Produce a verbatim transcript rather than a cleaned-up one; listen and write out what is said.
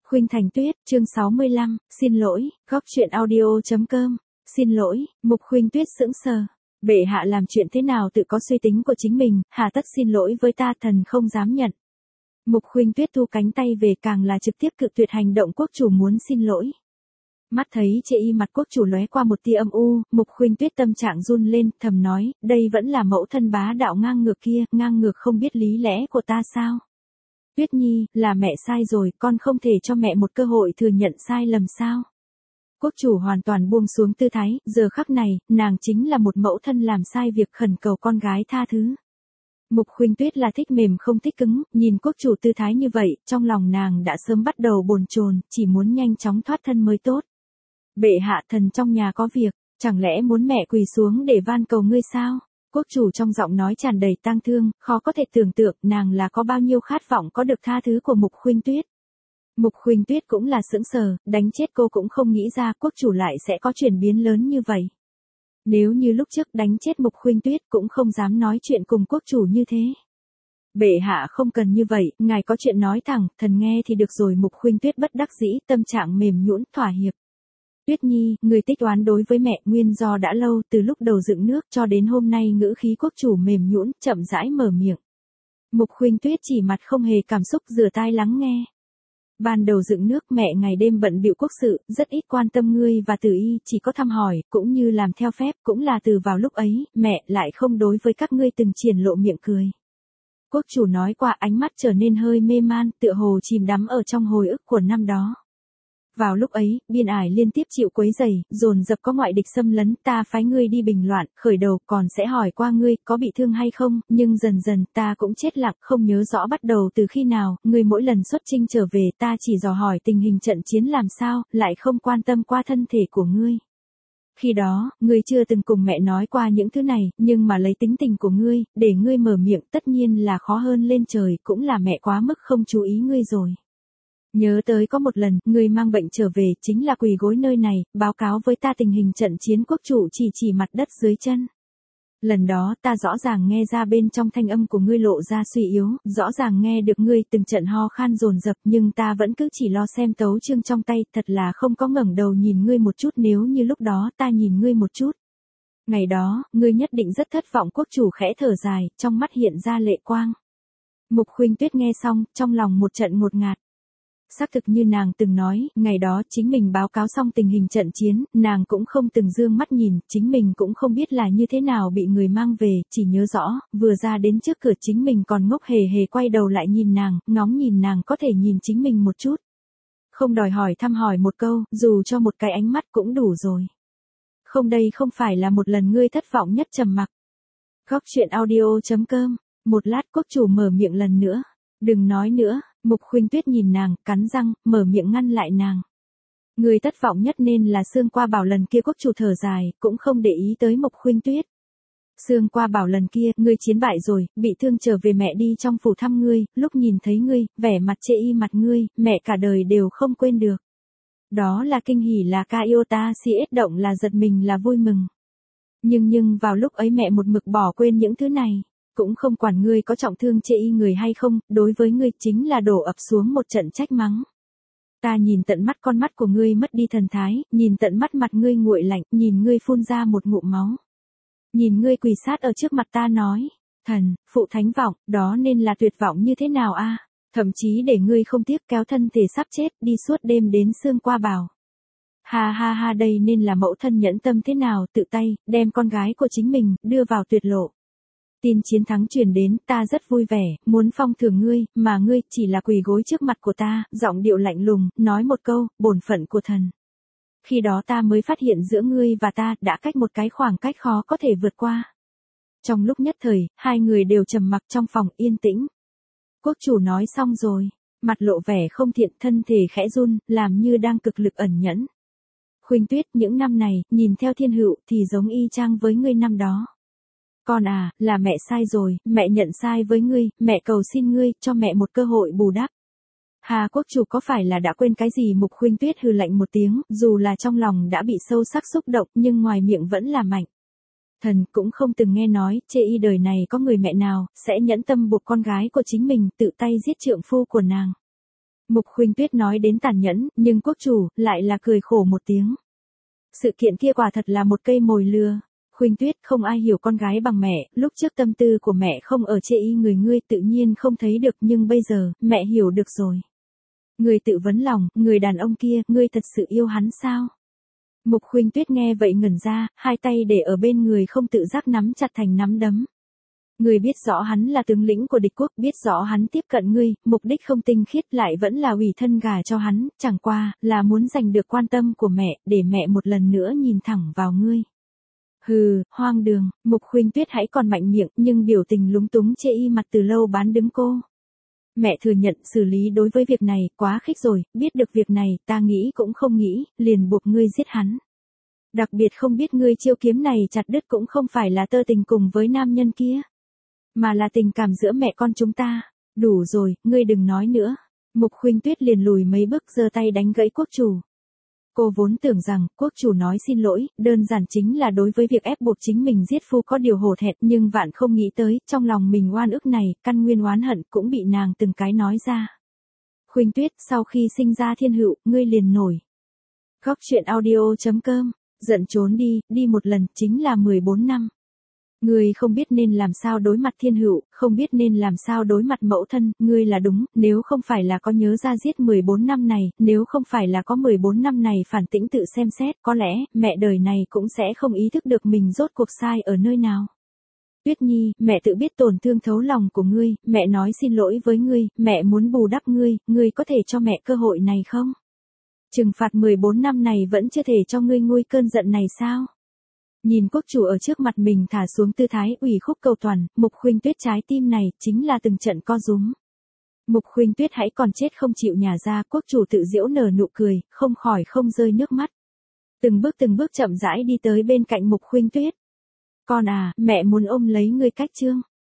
Khuynh Thành Tuyết, chương sáu mươi lăm, xin lỗi, góc truyện audio.com, xin lỗi, Mục Khuynh Tuyết sững sờ. Bệ hạ làm chuyện thế nào tự có suy tính của chính mình, hà tất xin lỗi với ta, thần không dám nhận. Mục Khuynh Tuyết thu cánh tay về, càng là trực tiếp cự tuyệt hành động quốc chủ muốn xin lỗi. Mắt thấy chệ y mặt quốc chủ lóe qua một tia âm u, Mục Khuynh Tuyết tâm trạng run lên, thầm nói, đây vẫn là mẫu thân bá đạo ngang ngược kia, ngang ngược không biết lý lẽ của ta sao? Tuyết Nhi, là mẹ sai rồi, con không thể cho mẹ một cơ hội thừa nhận sai lầm sao? Quốc chủ hoàn toàn buông xuống tư thái, giờ khắc này, nàng chính là một mẫu thân làm sai việc khẩn cầu con gái tha thứ. Mục Khuynh Tuyết là thích mềm không thích cứng, nhìn quốc chủ tư thái như vậy, trong lòng nàng đã sớm bắt đầu bồn chồn, chỉ muốn nhanh chóng thoát thân mới tốt. Bệ hạ, thần trong nhà có việc, chẳng lẽ muốn mẹ quỳ xuống để van cầu ngươi sao? Quốc chủ trong giọng nói tràn đầy tang thương, khó có thể tưởng tượng nàng là có bao nhiêu khát vọng có được tha thứ của Mục Khuynh Tuyết. Mục Khuynh Tuyết cũng là sững sờ, đánh chết cô cũng không nghĩ ra quốc chủ lại sẽ có chuyển biến lớn như vậy. Nếu như lúc trước đánh chết Mục Khuynh Tuyết cũng không dám nói chuyện cùng quốc chủ như thế. Bệ hạ không cần như vậy, ngài có chuyện nói thẳng, thần nghe thì được rồi. Mục Khuynh Tuyết bất đắc dĩ, tâm trạng mềm nhũn thỏa hiệp. Tuyết Nhi, người tích oán đối với mẹ, nguyên do đã lâu, từ lúc đầu dựng nước cho đến hôm nay. Ngữ khí quốc chủ mềm nhũn, chậm rãi mở miệng. Mục Khuynh Tuyết chỉ mặt không hề cảm xúc, rửa tai lắng nghe. Ban đầu dựng nước, mẹ ngày đêm bận bịu quốc sự, rất ít quan tâm ngươi và Tử Y, chỉ có thăm hỏi, cũng như làm theo phép. Cũng là từ vào lúc ấy, mẹ lại không đối với các ngươi từng triển lộ miệng cười. Quốc chủ nói qua, ánh mắt trở nên hơi mê man, tựa hồ chìm đắm ở trong hồi ức của năm đó. Vào lúc ấy, biên ải liên tiếp chịu quấy rầy, dồn dập có ngoại địch xâm lấn, ta phái ngươi đi bình loạn, khởi đầu còn sẽ hỏi qua ngươi có bị thương hay không, nhưng dần dần ta cũng chết lặng, không nhớ rõ bắt đầu từ khi nào. Ngươi mỗi lần xuất chinh trở về, ta chỉ dò hỏi tình hình trận chiến làm sao, lại không quan tâm qua thân thể của ngươi. Khi đó, ngươi chưa từng cùng mẹ nói qua những thứ này, nhưng mà lấy tính tình của ngươi, để ngươi mở miệng tất nhiên là khó hơn lên trời, cũng là mẹ quá mức không chú ý ngươi rồi. Nhớ tới có một lần, ngươi mang bệnh trở về, chính là quỳ gối nơi này, báo cáo với ta tình hình trận chiến. Quốc chủ chỉ chỉ mặt đất dưới chân. Lần đó ta rõ ràng nghe ra bên trong thanh âm của ngươi lộ ra suy yếu, rõ ràng nghe được ngươi từng trận ho khan dồn dập, nhưng ta vẫn cứ chỉ lo xem tấu chương trong tay, thật là không có ngẩng đầu nhìn ngươi một chút. Nếu như lúc đó ta nhìn ngươi một chút, ngày đó, ngươi nhất định rất thất vọng. Quốc chủ khẽ thở dài, trong mắt hiện ra lệ quang. Mục Khuynh Tuyết nghe xong, trong lòng một trận ngột ngạt. Xác thực như nàng từng nói, ngày đó chính mình báo cáo xong tình hình trận chiến, nàng cũng không từng dương mắt nhìn, chính mình cũng không biết là như thế nào bị người mang về, chỉ nhớ rõ, vừa ra đến trước cửa chính mình còn ngốc hề hề quay đầu lại nhìn nàng, ngóng nhìn nàng có thể nhìn chính mình một chút. Không đòi hỏi thăm hỏi một câu, dù cho một cái ánh mắt cũng đủ rồi. Không, đây không phải là một lần ngươi thất vọng nhất. Trầm mặc. Góc truyện audio.com, một lát quốc chủ mở miệng lần nữa. Đừng nói nữa. Mục Khuynh Tuyết nhìn nàng, cắn răng, mở miệng ngăn lại nàng. Người thất vọng nhất nên là Sương Qua Bảo lần kia. Quốc chủ thở dài, cũng không để ý tới Mục Khuynh Tuyết. Sương Qua Bảo lần kia, ngươi chiến bại rồi, bị thương trở về, mẹ đi trong phủ thăm ngươi, lúc nhìn thấy ngươi, vẻ mặt chệ y mặt ngươi, mẹ cả đời đều không quên được. Đó là kinh hỉ, là ca yêu ta, si ết động, là giật mình, là vui mừng. Nhưng nhưng vào lúc ấy mẹ một mực bỏ quên những thứ này. Cũng không quản ngươi có trọng thương chệ y người hay không, đối với ngươi chính là đổ ập xuống một trận trách mắng. Ta nhìn tận mắt con mắt của ngươi mất đi thần thái, nhìn tận mắt mặt ngươi nguội lạnh, nhìn ngươi phun ra một ngụm máu. Nhìn ngươi quỳ sát ở trước mặt ta nói, thần, phụ thánh vọng, đó nên là tuyệt vọng như thế nào a? Thậm chí để ngươi không tiếc kéo thân thể sắp chết, đi suốt đêm đến Sương Qua Bảo. Ha ha ha, đây nên là mẫu thân nhẫn tâm thế nào, tự tay, đem con gái của chính mình, đưa vào tuyệt lộ. Tin chiến thắng truyền đến, ta rất vui vẻ, muốn phong thưởng ngươi, mà ngươi chỉ là quỳ gối trước mặt của ta, giọng điệu lạnh lùng, nói một câu, bổn phận của thần. Khi đó ta mới phát hiện giữa ngươi và ta đã cách một cái khoảng cách khó có thể vượt qua. Trong lúc nhất thời, hai người đều trầm mặc trong phòng yên tĩnh. Quốc chủ nói xong rồi, mặt lộ vẻ không thiện, thân thể khẽ run, làm như đang cực lực ẩn nhẫn. Khuynh Tuyết, những năm này, nhìn theo thiên hữu thì giống y chang với ngươi năm đó. Con à, là mẹ sai rồi, mẹ nhận sai với ngươi, mẹ cầu xin ngươi, cho mẹ một cơ hội bù đắp. Hà quốc chủ có phải là đã quên cái gì? Mục Khuynh Tuyết hừ lạnh một tiếng, dù là trong lòng đã bị sâu sắc xúc động, nhưng ngoài miệng vẫn là mạnh. Thần cũng không từng nghe nói, chê y đời này có người mẹ nào, sẽ nhẫn tâm buộc con gái của chính mình tự tay giết trượng phu của nàng. Mục Khuynh Tuyết nói đến tàn nhẫn, nhưng quốc chủ lại là cười khổ một tiếng. Sự kiện kia quả thật là một cây mồi lừa. Khuynh Tuyết, không ai hiểu con gái bằng mẹ, lúc trước tâm tư của mẹ không ở chê y người ngươi tự nhiên không thấy được, nhưng bây giờ, mẹ hiểu được rồi. Người tự vấn lòng, người đàn ông kia, ngươi thật sự yêu hắn sao? Mục Khuynh Tuyết nghe vậy ngẩn ra, hai tay để ở bên người không tự giác nắm chặt thành nắm đấm. Ngươi biết rõ hắn là tướng lĩnh của địch quốc, biết rõ hắn tiếp cận ngươi, mục đích không tinh khiết lại vẫn là ủy thân gả cho hắn, chẳng qua, là muốn giành được quan tâm của mẹ, để mẹ một lần nữa nhìn thẳng vào ngươi. Hừ, hoang đường, Mục Khuynh Tuyết hãy còn mạnh miệng, nhưng biểu tình lúng túng chê y mặt từ lâu bán đứng cô. Mẹ thừa nhận xử lý đối với việc này, quá khích rồi, biết được việc này, ta nghĩ cũng không nghĩ, liền buộc ngươi giết hắn. Đặc biệt không biết ngươi chiêu kiếm này chặt đứt cũng không phải là tơ tình cùng với nam nhân kia, mà là tình cảm giữa mẹ con chúng ta. Đủ rồi, ngươi đừng nói nữa. Mục Khuynh Tuyết liền lùi mấy bước giơ tay đánh gãy quốc chủ. Cô vốn tưởng rằng, quốc chủ nói xin lỗi, đơn giản chính là đối với việc ép buộc chính mình giết phu có điều hổ thẹn, nhưng vạn không nghĩ tới, trong lòng mình oan ức này, căn nguyên oán hận cũng bị nàng từng cái nói ra. Khuynh Tuyết, sau khi sinh ra thiên hữu, ngươi liền nổi. Góc truyện audio chấm com, giận trốn đi, đi một lần, chính là mười bốn năm. Ngươi không biết nên làm sao đối mặt thiên hữu, không biết nên làm sao đối mặt mẫu thân, ngươi là đúng, nếu không phải là có nhớ ra giết mười bốn năm này, nếu không phải là có mười bốn năm này phản tĩnh tự xem xét, có lẽ, mẹ đời này cũng sẽ không ý thức được mình rốt cuộc sai ở nơi nào. Tuyết Nhi, mẹ tự biết tổn thương thấu lòng của ngươi, mẹ nói xin lỗi với ngươi, mẹ muốn bù đắp ngươi, ngươi có thể cho mẹ cơ hội này không? Trừng phạt mười bốn năm này vẫn chưa thể cho ngươi nguôi cơn giận này sao? Nhìn quốc chủ ở trước mặt mình thả xuống tư thái ủy khúc cầu toàn, Mục Khuynh Tuyết trái tim này, chính là từng trận co rúm. Mục Khuynh Tuyết hãy còn chết không chịu nhả ra, quốc chủ tự giễu nở nụ cười, không khỏi không rơi nước mắt. Từng bước từng bước chậm rãi đi tới bên cạnh Mục Khuynh Tuyết. Con à, mẹ muốn ôm lấy ngươi cách chương.